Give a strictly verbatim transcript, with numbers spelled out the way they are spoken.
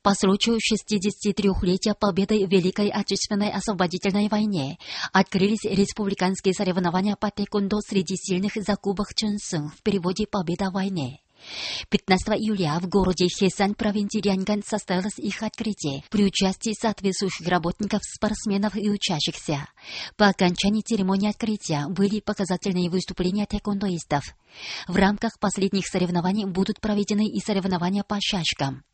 По случаю шестидесятитрёхлетия победы в Великой Отечественной освободительной войне открылись республиканские соревнования по тэквондо среди сильных за Кубок Чунсун в переводе «Победа в войне». пятнадцатого июля в городе Хесан, провинции Рянган, состоялось их открытие при участии соответствующих работников, спортсменов и учащихся. По окончании церемонии открытия были показательные выступления тэквондоистов. В рамках последних соревнований будут проведены и соревнования по шашкам.